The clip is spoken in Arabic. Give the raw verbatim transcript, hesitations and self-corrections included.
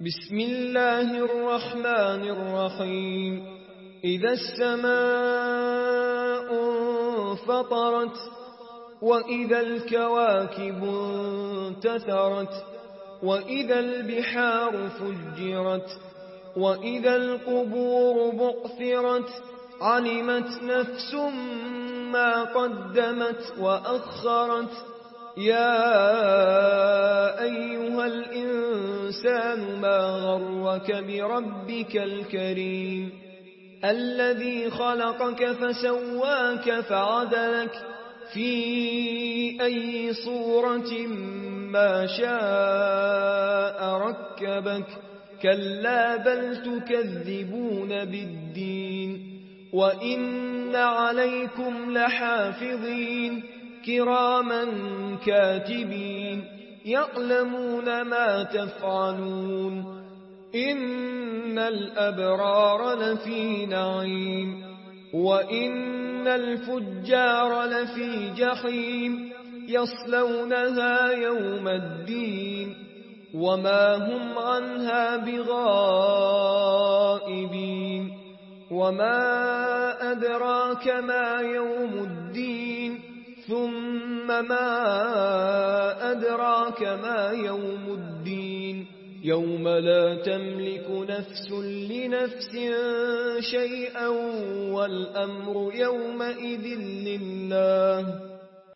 بسم الله الرحمن الرحيم إذا السماء انفطرت وإذا الكواكب انتثرت وإذا البحار فجرت وإذا القبور بعثرت علمت نفس ما قدمت وأخرت يا أيها الإنسان ما غرك بربك الكريم الذي خلقك فسواك فعدلك في أي صورة ما شاء ركبك كلا بل تكذبون بالدين وإن عليكم لحافظين كراما كاتبين يعلمون ما تفعلون إن الأبرار لفي نعيم وإن الفجار لفي جحيم يصلونها يوم الدين وما هم عنها بغائبين وما أدراك ما يوم الدين ثم ما أدراك ما يوم الدين يوم لا تملك نفس لنفس شيئا والأمر يومئذ لله